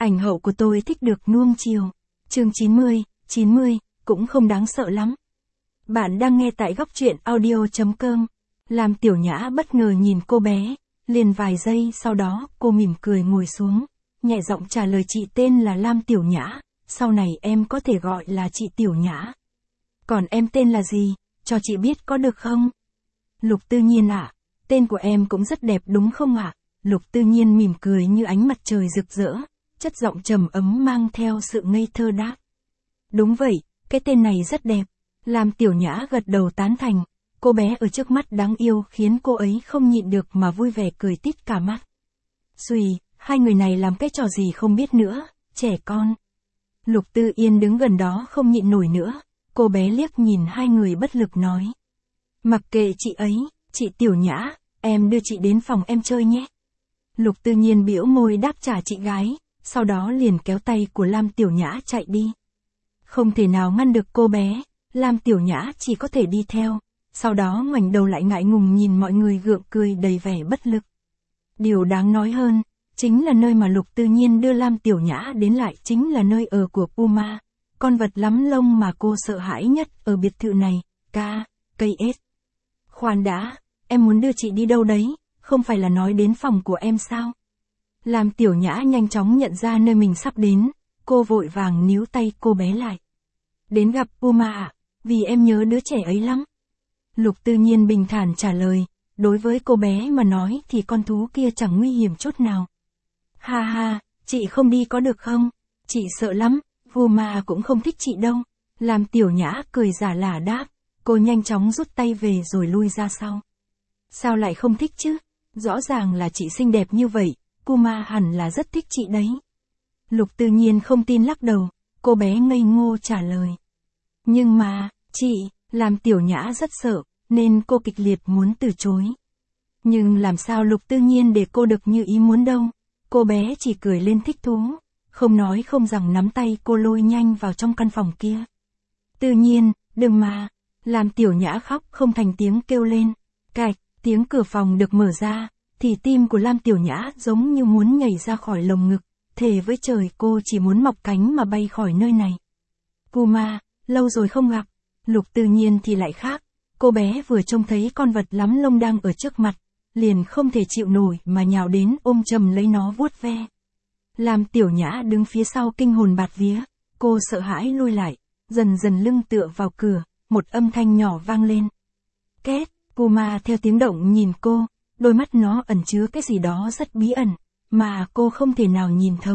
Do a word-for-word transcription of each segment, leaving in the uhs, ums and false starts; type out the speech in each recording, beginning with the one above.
Ảnh hậu của tôi thích được nuông chiều. Chương chín mươi, chín mươi, cũng không đáng sợ lắm. Bạn đang nghe tại góc truyện audio chấm com. Lam Tiểu Nhã bất ngờ nhìn cô bé, liền vài giây sau đó cô mỉm cười ngồi xuống, nhẹ giọng trả lời chị tên là Lam Tiểu Nhã, sau này em có thể gọi là chị Tiểu Nhã. Còn em tên là gì, cho chị biết có được không? Lục Tư Nhiên ạ, à, tên của em cũng rất đẹp đúng không ạ? À? Lục Tư Nhiên mỉm cười như ánh mặt trời rực rỡ, chất giọng trầm ấm mang theo sự ngây thơ đáp. Đúng vậy, cái tên này rất đẹp. Lam Tiểu Nhã gật đầu tán thành, cô bé ở trước mắt đáng yêu khiến cô ấy không nhịn được mà vui vẻ cười tít cả mắt. Xùi, hai người này làm cái trò gì không biết nữa, trẻ con. Lục Tư Yên đứng gần đó không nhịn nổi nữa, cô bé liếc nhìn hai người bất lực nói. Mặc kệ chị ấy, chị Tiểu Nhã, em đưa chị đến phòng em chơi nhé. Lục Tư Nhiên bĩu môi đáp trả chị gái, sau đó liền kéo tay của Lam Tiểu Nhã chạy đi. Không thể nào ngăn được cô bé, Lam Tiểu Nhã chỉ có thể đi theo, sau đó ngoảnh đầu lại ngại ngùng nhìn mọi người gượng cười đầy vẻ bất lực. Điều đáng nói hơn, chính là nơi mà Lục Tư Nhiên đưa Lam Tiểu Nhã đến lại chính là nơi ở của Puma, con vật lắm lông mà cô sợ hãi nhất ở biệt thự này, K, cây ếch. Khoan đã, em muốn đưa chị đi đâu đấy, không phải là nói đến phòng của em sao? Lam Tiểu Nhã nhanh chóng nhận ra nơi mình sắp đến, cô vội vàng níu tay cô bé lại. Đến gặp Puma ạ, vì em nhớ đứa trẻ ấy lắm. Lục Tư Nhiên bình thản trả lời, đối với cô bé mà nói thì con thú kia chẳng nguy hiểm chút nào. Ha ha, chị không đi có được không? Chị sợ lắm, Puma cũng không thích chị đâu. Lam Tiểu Nhã cười giả lả đáp, cô nhanh chóng rút tay về rồi lui ra sau. Sao lại không thích chứ? Rõ ràng là chị xinh đẹp như vậy, Puma hẳn là rất thích chị đấy. Lục Tư Nhiên không tin lắc đầu, cô bé ngây ngô trả lời. Nhưng mà, chị, Lam Tiểu Nhã rất sợ, nên cô kịch liệt muốn từ chối. Nhưng làm sao Lục Tư Nhiên để cô được như ý muốn đâu, cô bé chỉ cười lên thích thú, không nói không rằng nắm tay cô lôi nhanh vào trong căn phòng kia. Tư Nhiên, đừng mà, Lam Tiểu Nhã khóc không thành tiếng kêu lên, cạch, tiếng cửa phòng được mở ra, thì tim của Lam Tiểu Nhã giống như muốn nhảy ra khỏi lồng ngực, thề với trời cô chỉ muốn mọc cánh mà bay khỏi nơi này. Puma, lâu rồi không gặp. Lục Tư Nhiên thì lại khác, cô bé vừa trông thấy con vật lắm lông đang ở trước mặt, liền không thể chịu nổi mà nhào đến ôm chầm lấy nó vuốt ve. Lam Tiểu Nhã đứng phía sau kinh hồn bạt vía, cô sợ hãi lui lại, dần dần lưng tựa vào cửa, một âm thanh nhỏ vang lên. Két, Puma theo tiếng động nhìn cô, đôi mắt nó ẩn chứa cái gì đó rất bí ẩn, mà cô không thể nào nhìn thấu.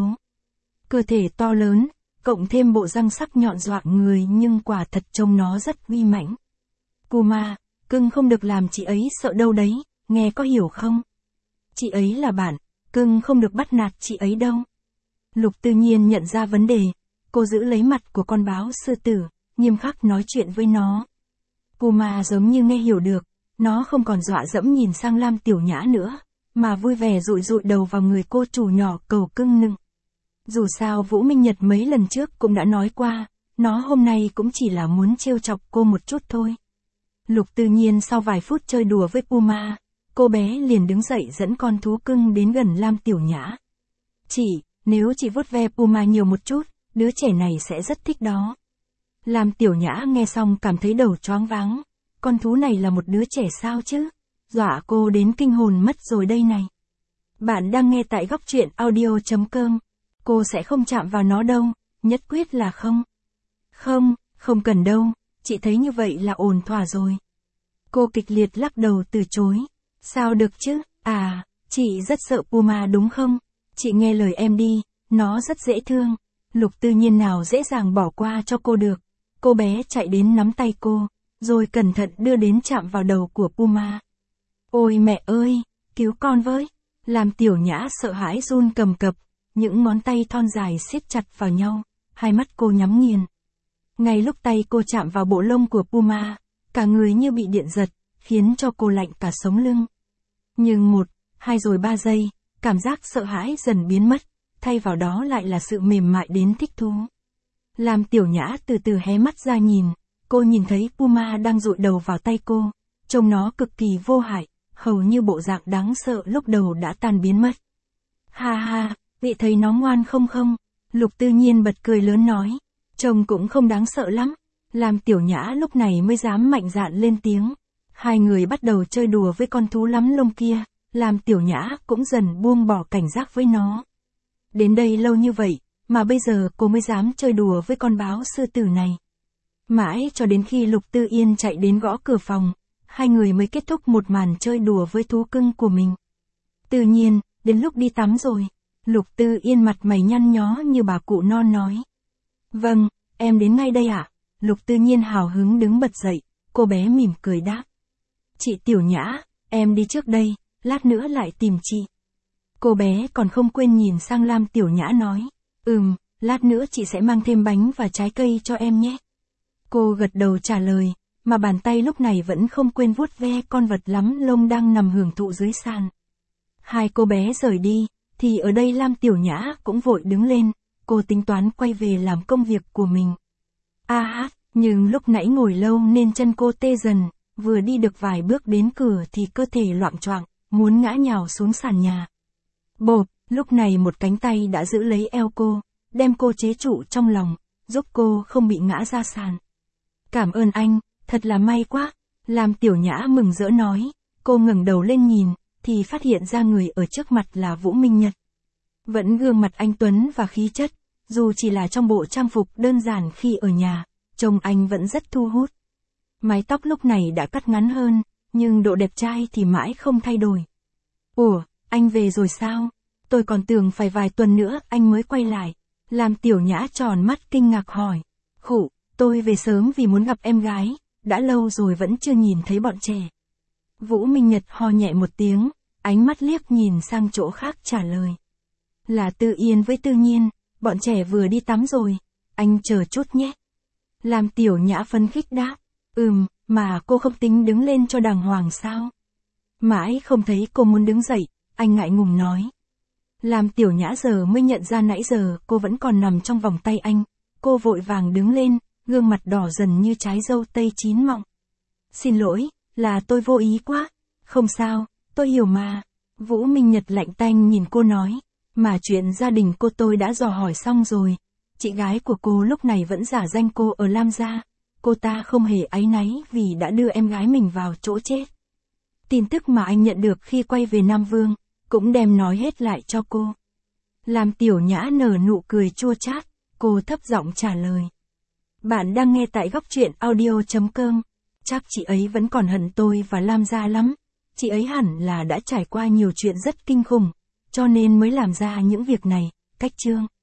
Cơ thể to lớn, cộng thêm bộ răng sắc nhọn dọa người nhưng quả thật trông nó rất uy mãnh. Puma, cưng không được làm chị ấy sợ đâu đấy, nghe có hiểu không? Chị ấy là bạn, cưng không được bắt nạt chị ấy đâu. Lục Tư Nhiên nhận ra vấn đề, cô giữ lấy mặt của con báo sư tử, nghiêm khắc nói chuyện với nó. Puma giống như nghe hiểu được, nó không còn dọa dẫm nhìn sang Lam Tiểu Nhã nữa, mà vui vẻ dụi dụi đầu vào người cô chủ nhỏ cầu cưng nựng. Dù sao Vũ Minh Nhật mấy lần trước cũng đã nói qua, nó hôm nay cũng chỉ là muốn trêu chọc cô một chút thôi. Lục Tư Nhiên sau vài phút chơi đùa với Puma, cô bé liền đứng dậy dẫn con thú cưng đến gần Lam Tiểu Nhã. Chị, nếu chị vuốt ve Puma nhiều một chút, đứa trẻ này sẽ rất thích đó. Lam Tiểu Nhã nghe xong cảm thấy đầu choáng váng, con thú này là một đứa trẻ sao chứ? Dọa cô đến kinh hồn mất rồi đây này. Bạn đang nghe tại góc truyện audio chấm com. Cô sẽ không chạm vào nó đâu, nhất quyết là không. Không, không cần đâu, chị thấy như vậy là ổn thỏa rồi. Cô kịch liệt lắc đầu từ chối. Sao được chứ, à, chị rất sợ Puma đúng không? Chị nghe lời em đi, nó rất dễ thương. Lục Tư Nhiên nào dễ dàng bỏ qua cho cô được. Cô bé chạy đến nắm tay cô, rồi cẩn thận đưa đến chạm vào đầu của Puma. Ôi mẹ ơi, cứu con với. Làm Tiểu Nhã sợ hãi run cầm cập, những ngón tay thon dài siết chặt vào nhau, hai mắt cô nhắm nghiền. Ngay lúc tay cô chạm vào bộ lông của Puma, cả người như bị điện giật, khiến cho cô lạnh cả sống lưng. Nhưng một, hai rồi ba giây, cảm giác sợ hãi dần biến mất, thay vào đó lại là sự mềm mại đến thích thú. Làm Tiểu Nhã từ từ hé mắt ra nhìn, cô nhìn thấy Puma đang dụi đầu vào tay cô, trông nó cực kỳ vô hại, hầu như bộ dạng đáng sợ lúc đầu đã tan biến mất. Ha ha, Vị thấy nó ngoan không không? Lục Tư Nhiên bật cười lớn nói. Trông cũng không đáng sợ lắm. Làm Tiểu Nhã lúc này mới dám mạnh dạn lên tiếng. Hai người bắt đầu chơi đùa với con thú lắm lông kia, làm Tiểu Nhã cũng dần buông bỏ cảnh giác với nó. Đến đây lâu như vậy, mà bây giờ cô mới dám chơi đùa với con báo sư tử này. Mãi cho đến khi Lục Tư Yên chạy đến gõ cửa phòng, hai người mới kết thúc một màn chơi đùa với thú cưng của mình. Tự nhiên, đến lúc đi tắm rồi. Lục Tư Yên mặt mày nhăn nhó như bà cụ non nói. Vâng, em đến ngay đây ạ. À? Lục Tư Nhiên hào hứng đứng bật dậy, cô bé mỉm cười đáp. Chị Tiểu Nhã, em đi trước đây, lát nữa lại tìm chị. Cô bé còn không quên nhìn sang Lam Tiểu Nhã nói. Ừm, lát nữa chị sẽ mang thêm bánh và trái cây cho em nhé. Cô gật đầu trả lời, mà bàn tay lúc này vẫn không quên vuốt ve con vật lắm lông đang nằm hưởng thụ dưới sàn. Hai cô bé rời đi, thì ở đây Lam Tiểu Nhã cũng vội đứng lên, cô tính toán quay về làm công việc của mình. A hát, nhưng lúc nãy ngồi lâu nên chân cô tê dần, vừa đi được vài bước đến cửa thì cơ thể loạng choạng, muốn ngã nhào xuống sàn nhà. Bộp, lúc này một cánh tay đã giữ lấy eo cô, đem cô chế trụ trong lòng, giúp cô không bị ngã ra sàn. Cảm ơn anh, thật là may quá, Lam Tiểu Nhã mừng rỡ nói, cô ngẩng đầu lên nhìn, thì phát hiện ra người ở trước mặt là Vũ Minh Nhật. Vẫn gương mặt anh tuấn và khí chất, dù chỉ là trong bộ trang phục đơn giản khi ở nhà, trông anh vẫn rất thu hút. Mái tóc lúc này đã cắt ngắn hơn, nhưng độ đẹp trai thì mãi không thay đổi. Ủa, anh về rồi sao? Tôi còn tưởng phải vài tuần nữa anh mới quay lại. Lam Tiểu Nhã tròn mắt kinh ngạc hỏi. Khụ, tôi về sớm vì muốn gặp em gái, đã lâu rồi vẫn chưa nhìn thấy bọn trẻ. Vũ Minh Nhật ho nhẹ một tiếng, ánh mắt liếc nhìn sang chỗ khác trả lời. Là Tư Yên với Tư Nhiên, bọn trẻ vừa đi tắm rồi, anh chờ chút nhé. Lam Tiểu Nhã phấn khích đáp. Ừm, mà cô không tính đứng lên cho đàng hoàng sao? Mãi không thấy cô muốn đứng dậy, anh ngại ngùng nói. Lam Tiểu Nhã giờ mới nhận ra nãy giờ cô vẫn còn nằm trong vòng tay anh. Cô vội vàng đứng lên, gương mặt đỏ dần như trái dâu tây chín mọng. Xin lỗi, là tôi vô ý quá. Không sao, tôi hiểu mà. Vũ Minh Nhật lạnh tanh nhìn cô nói. Mà chuyện gia đình cô tôi đã dò hỏi xong rồi. Chị gái của cô lúc này vẫn giả danh cô ở Lam gia. Cô ta không hề áy náy vì đã đưa em gái mình vào chỗ chết. Tin tức mà anh nhận được khi quay về Nam Vương, cũng đem nói hết lại cho cô. Lam Tiểu Nhã nở nụ cười chua chát, cô thấp giọng trả lời. Bạn đang nghe tại góc truyện audio chấm com. Chắc chị ấy vẫn còn hận tôi và Lam gia lắm. Chị ấy hẳn là đã trải qua nhiều chuyện rất kinh khủng, cho nên mới làm ra những việc này. Cách chương